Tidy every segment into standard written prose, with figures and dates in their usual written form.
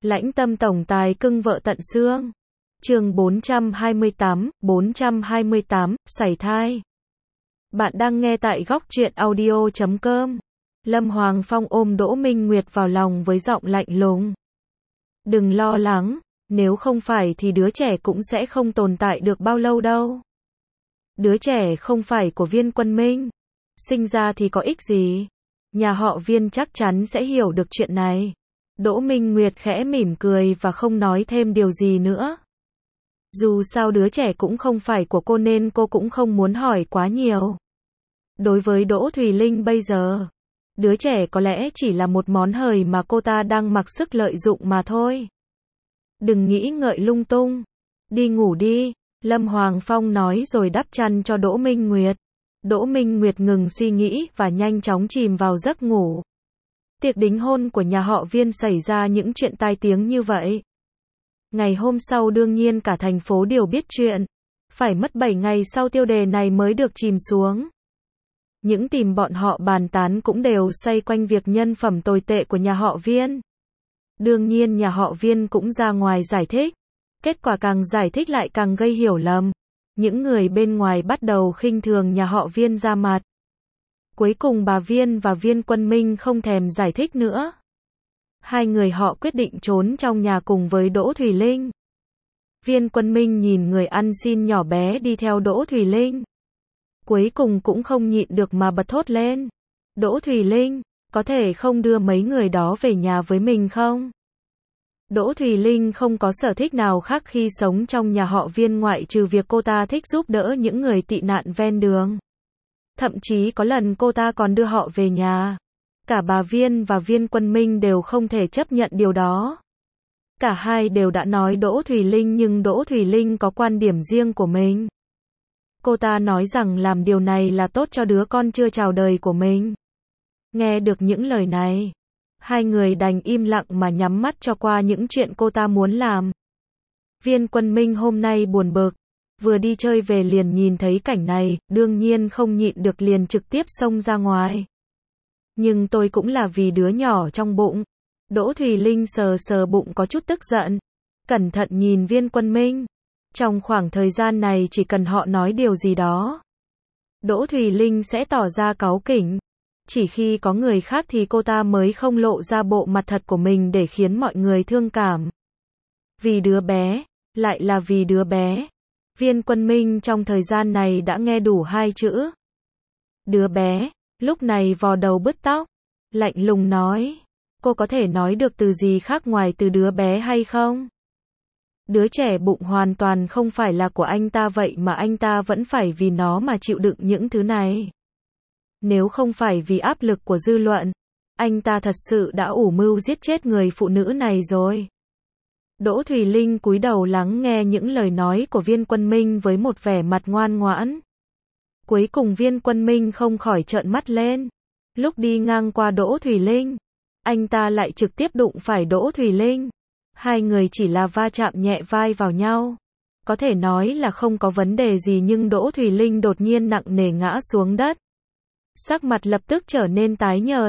Lãnh tâm tổng tài cưng vợ tận xương. Chương 428, sảy thai. Bạn đang nghe tại góc truyện audio.com. Lâm Hoàng Phong ôm Đỗ Minh Nguyệt vào lòng với giọng lạnh lùng. Đừng lo lắng, nếu không phải thì đứa trẻ cũng sẽ không tồn tại được bao lâu đâu. Đứa trẻ không phải của Viên Quân Minh. Sinh ra thì có ích gì? Nhà họ Viên chắc chắn sẽ hiểu được chuyện này. Đỗ Minh Nguyệt khẽ mỉm cười và không nói thêm điều gì nữa. Dù sao đứa trẻ cũng không phải của cô nên cô cũng không muốn hỏi quá nhiều. Đối với Đỗ Thùy Linh bây giờ, đứa trẻ có lẽ chỉ là một món hời mà cô ta đang mặc sức lợi dụng mà thôi. Đừng nghĩ ngợi lung tung. Đi ngủ đi, Lâm Hoàng Phong nói rồi đắp chăn cho Đỗ Minh Nguyệt. Đỗ Minh Nguyệt ngừng suy nghĩ và nhanh chóng chìm vào giấc ngủ. Tiệc đính hôn của nhà họ Viên xảy ra những chuyện tai tiếng như vậy. Ngày hôm sau đương nhiên cả thành phố đều biết chuyện. Phải mất 7 ngày sau tiêu đề này mới được chìm xuống. Những tìm bọn họ bàn tán cũng đều xoay quanh việc nhân phẩm tồi tệ của nhà họ Viên. Đương nhiên nhà họ Viên cũng ra ngoài giải thích. Kết quả càng giải thích lại càng gây hiểu lầm. Những người bên ngoài bắt đầu khinh thường nhà họ Viên ra mặt. Cuối cùng bà Viên và Viên Quân Minh không thèm giải thích nữa. Hai người họ quyết định trốn trong nhà cùng với Đỗ Thùy Linh. Viên Quân Minh nhìn người ăn xin nhỏ bé đi theo Đỗ Thùy Linh. Cuối cùng cũng không nhịn được mà bật thốt lên. Đỗ Thùy Linh, có thể không đưa mấy người đó về nhà với mình không? Đỗ Thùy Linh không có sở thích nào khác khi sống trong nhà họ Viên ngoại trừ việc cô ta thích giúp đỡ những người tị nạn ven đường. Thậm chí có lần cô ta còn đưa họ về nhà. Cả bà Viên và Viên Quân Minh đều không thể chấp nhận điều đó. Cả hai đều đã nói Đỗ Thùy Linh nhưng Đỗ Thùy Linh có quan điểm riêng của mình. Cô ta nói rằng làm điều này là tốt cho đứa con chưa chào đời của mình. Nghe được những lời này, hai người đành im lặng mà nhắm mắt cho qua những chuyện cô ta muốn làm. Viên Quân Minh hôm nay buồn bực. Vừa đi chơi về liền nhìn thấy cảnh này, đương nhiên không nhịn được liền trực tiếp xông ra ngoài. Nhưng tôi cũng là vì đứa nhỏ trong bụng. Đỗ Thùy Linh sờ sờ bụng có chút tức giận. Cẩn thận nhìn Viên Quân Minh. Trong khoảng thời gian này chỉ cần họ nói điều gì đó, Đỗ Thùy Linh sẽ tỏ ra cáu kỉnh. Chỉ khi có người khác thì cô ta mới không lộ ra bộ mặt thật của mình để khiến mọi người thương cảm. Vì đứa bé, lại là vì đứa bé. Viên Quân Minh trong thời gian này đã nghe đủ hai chữ. Đứa bé, lúc này vò đầu bứt tóc, lạnh lùng nói. Cô có thể nói được từ gì khác ngoài từ đứa bé hay không? Đứa trẻ bụng hoàn toàn không phải là của anh ta vậy mà anh ta vẫn phải vì nó mà chịu đựng những thứ này. Nếu không phải vì áp lực của dư luận, anh ta thật sự đã ủ mưu giết chết người phụ nữ này rồi. Đỗ Thùy Linh cúi đầu lắng nghe những lời nói của Viên Quân Minh với một vẻ mặt ngoan ngoãn. Cuối cùng Viên Quân Minh không khỏi trợn mắt lên. Lúc đi ngang qua Đỗ Thùy Linh, anh ta lại trực tiếp đụng phải Đỗ Thùy Linh. Hai người chỉ là va chạm nhẹ vai vào nhau. Có thể nói là không có vấn đề gì nhưng Đỗ Thùy Linh đột nhiên nặng nề ngã xuống đất. Sắc mặt lập tức trở nên tái nhợt.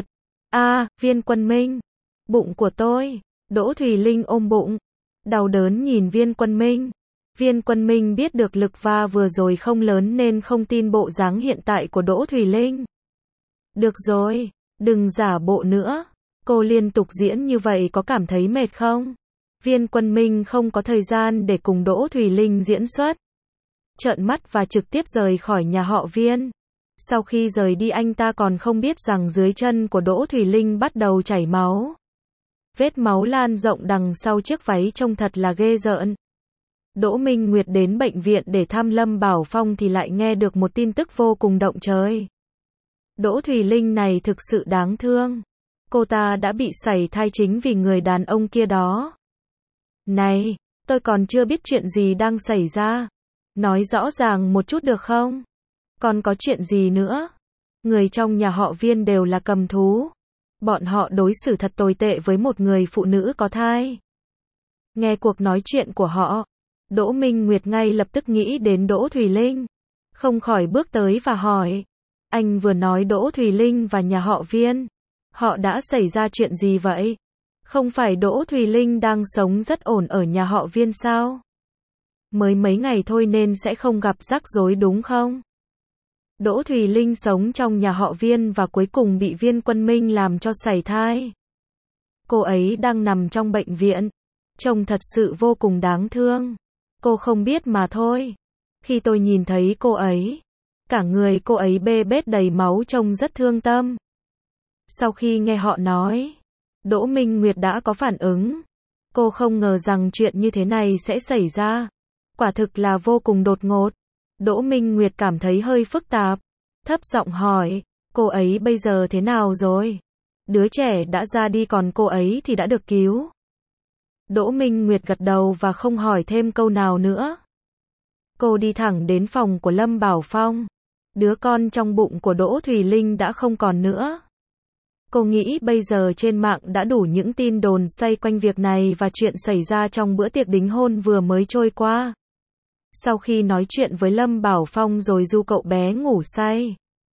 Viên Quân Minh, bụng của tôi. Đỗ Thùy Linh ôm bụng, đau đớn nhìn Viên Quân Minh. Viên Quân Minh biết được lực va vừa rồi không lớn nên không tin bộ dáng hiện tại của Đỗ Thùy Linh. Được rồi, đừng giả bộ nữa. Cô liên tục diễn như vậy có cảm thấy mệt không? Viên Quân Minh không có thời gian để cùng Đỗ Thùy Linh diễn xuất. Trợn mắt và trực tiếp rời khỏi nhà họ Viên. Sau khi rời đi anh ta còn không biết rằng dưới chân của Đỗ Thùy Linh bắt đầu chảy máu. Vết máu lan rộng đằng sau chiếc váy trông thật là ghê rợn. Đỗ Minh Nguyệt đến bệnh viện để thăm Lâm Bảo Phong thì lại nghe được một tin tức vô cùng động trời. Đỗ Thùy Linh này thực sự đáng thương. Cô ta đã bị sảy thai chính vì người đàn ông kia đó. Này, tôi còn chưa biết chuyện gì đang xảy ra. Nói rõ ràng một chút được không? Còn có chuyện gì nữa? Người trong nhà họ Viên đều là cầm thú. Bọn họ đối xử thật tồi tệ với một người phụ nữ có thai. Nghe cuộc nói chuyện của họ, Đỗ Minh Nguyệt ngay lập tức nghĩ đến Đỗ Thùy Linh. Không khỏi bước tới và hỏi. Anh vừa nói Đỗ Thùy Linh và nhà họ Viên. Họ đã xảy ra chuyện gì vậy? Không phải Đỗ Thùy Linh đang sống rất ổn ở nhà họ Viên sao? Mới mấy ngày thôi nên sẽ không gặp rắc rối đúng không? Đỗ Thùy Linh sống trong nhà họ Viên và cuối cùng bị Viên Quân Minh làm cho sảy thai. Cô ấy đang nằm trong bệnh viện. Trông thật sự vô cùng đáng thương. Cô không biết mà thôi. Khi tôi nhìn thấy cô ấy, cả người cô ấy bê bết đầy máu trông rất thương tâm. Sau khi nghe họ nói, Đỗ Minh Nguyệt đã có phản ứng. Cô không ngờ rằng chuyện như thế này sẽ xảy ra. Quả thực là vô cùng đột ngột. Đỗ Minh Nguyệt cảm thấy hơi phức tạp. Thấp giọng hỏi, cô ấy bây giờ thế nào rồi? Đứa trẻ đã ra đi còn cô ấy thì đã được cứu. Đỗ Minh Nguyệt gật đầu và không hỏi thêm câu nào nữa. Cô đi thẳng đến phòng của Lâm Bảo Phong. Đứa con trong bụng của Đỗ Thùy Linh đã không còn nữa. Cô nghĩ bây giờ trên mạng đã đủ những tin đồn xoay quanh việc này và chuyện xảy ra trong bữa tiệc đính hôn vừa mới trôi qua. Sau khi nói chuyện với Lâm Bảo Phong rồi du cậu bé ngủ say,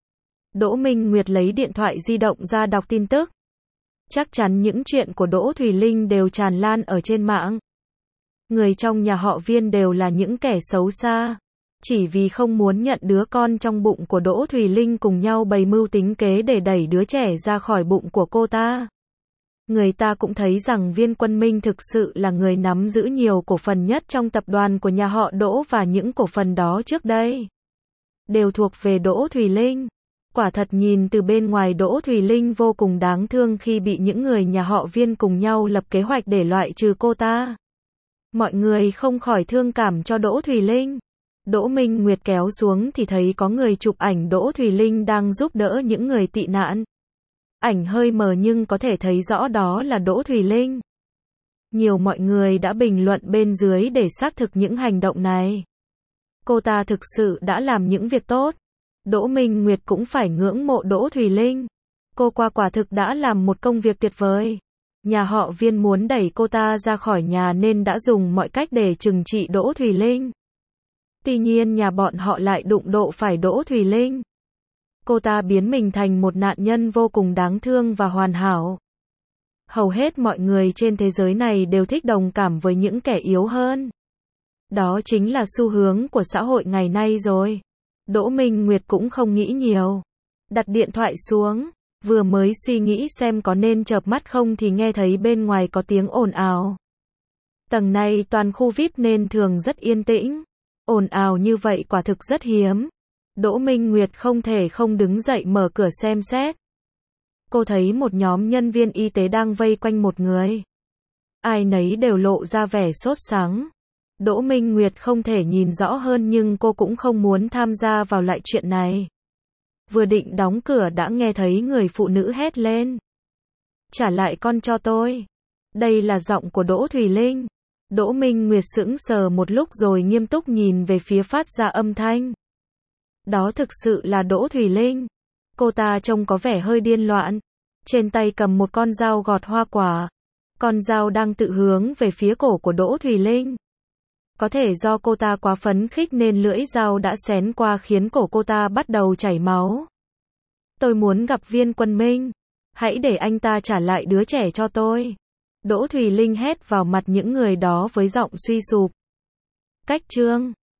Đỗ Minh Nguyệt lấy điện thoại di động ra đọc tin tức. Chắc chắn những chuyện của Đỗ Thùy Linh đều tràn lan ở trên mạng. Người trong nhà họ Viên đều là những kẻ xấu xa. Chỉ vì không muốn nhận đứa con trong bụng của Đỗ Thùy Linh cùng nhau bày mưu tính kế để đẩy đứa trẻ ra khỏi bụng của cô ta. Người ta cũng thấy rằng Viên Quân Minh thực sự là người nắm giữ nhiều cổ phần nhất trong tập đoàn của nhà họ Đỗ và những cổ phần đó trước đây đều thuộc về Đỗ Thùy Linh. Quả thật nhìn từ bên ngoài Đỗ Thùy Linh vô cùng đáng thương khi bị những người nhà họ Viên cùng nhau lập kế hoạch để loại trừ cô ta. Mọi người không khỏi thương cảm cho Đỗ Thùy Linh. Đỗ Minh Nguyệt kéo xuống thì thấy có người chụp ảnh Đỗ Thùy Linh đang giúp đỡ những người tị nạn. Ảnh hơi mờ nhưng có thể thấy rõ đó là Đỗ Thùy Linh. Nhiều mọi người đã bình luận bên dưới để xác thực những hành động này. Cô ta thực sự đã làm những việc tốt. Đỗ Minh Nguyệt cũng phải ngưỡng mộ Đỗ Thùy Linh. Cô quả thực đã làm một công việc tuyệt vời. Nhà họ Viên muốn đẩy cô ta ra khỏi nhà nên đã dùng mọi cách để trừng trị Đỗ Thùy Linh. Tuy nhiên nhà bọn họ lại đụng độ phải Đỗ Thùy Linh. Cô ta biến mình thành một nạn nhân vô cùng đáng thương và hoàn hảo. Hầu hết mọi người trên thế giới này đều thích đồng cảm với những kẻ yếu hơn. Đó chính là xu hướng của xã hội ngày nay rồi. Đỗ Minh Nguyệt cũng không nghĩ nhiều. Đặt điện thoại xuống, vừa mới suy nghĩ xem có nên chợp mắt không thì nghe thấy bên ngoài có tiếng ồn ào. Tầng này toàn khu VIP nên thường rất yên tĩnh. Ồn ào như vậy quả thực rất hiếm. Đỗ Minh Nguyệt không thể không đứng dậy mở cửa xem xét. Cô thấy một nhóm nhân viên y tế đang vây quanh một người. Ai nấy đều lộ ra vẻ sốt sắng. Đỗ Minh Nguyệt không thể nhìn rõ hơn nhưng cô cũng không muốn tham gia vào lại chuyện này. Vừa định đóng cửa đã nghe thấy người phụ nữ hét lên. Trả lại con cho tôi. Đây là giọng của Đỗ Thùy Linh. Đỗ Minh Nguyệt sững sờ một lúc rồi nghiêm túc nhìn về phía phát ra âm thanh. Đó thực sự là Đỗ Thùy Linh. Cô ta trông có vẻ hơi điên loạn. Trên tay cầm một con dao gọt hoa quả. Con dao đang tự hướng về phía cổ của Đỗ Thùy Linh. Có thể do cô ta quá phấn khích nên lưỡi dao đã xén qua khiến cổ cô ta bắt đầu chảy máu. Tôi muốn gặp Viên Quân Minh. Hãy để anh ta trả lại đứa trẻ cho tôi. Đỗ Thùy Linh hét vào mặt những người đó với giọng suy sụp. Cách chương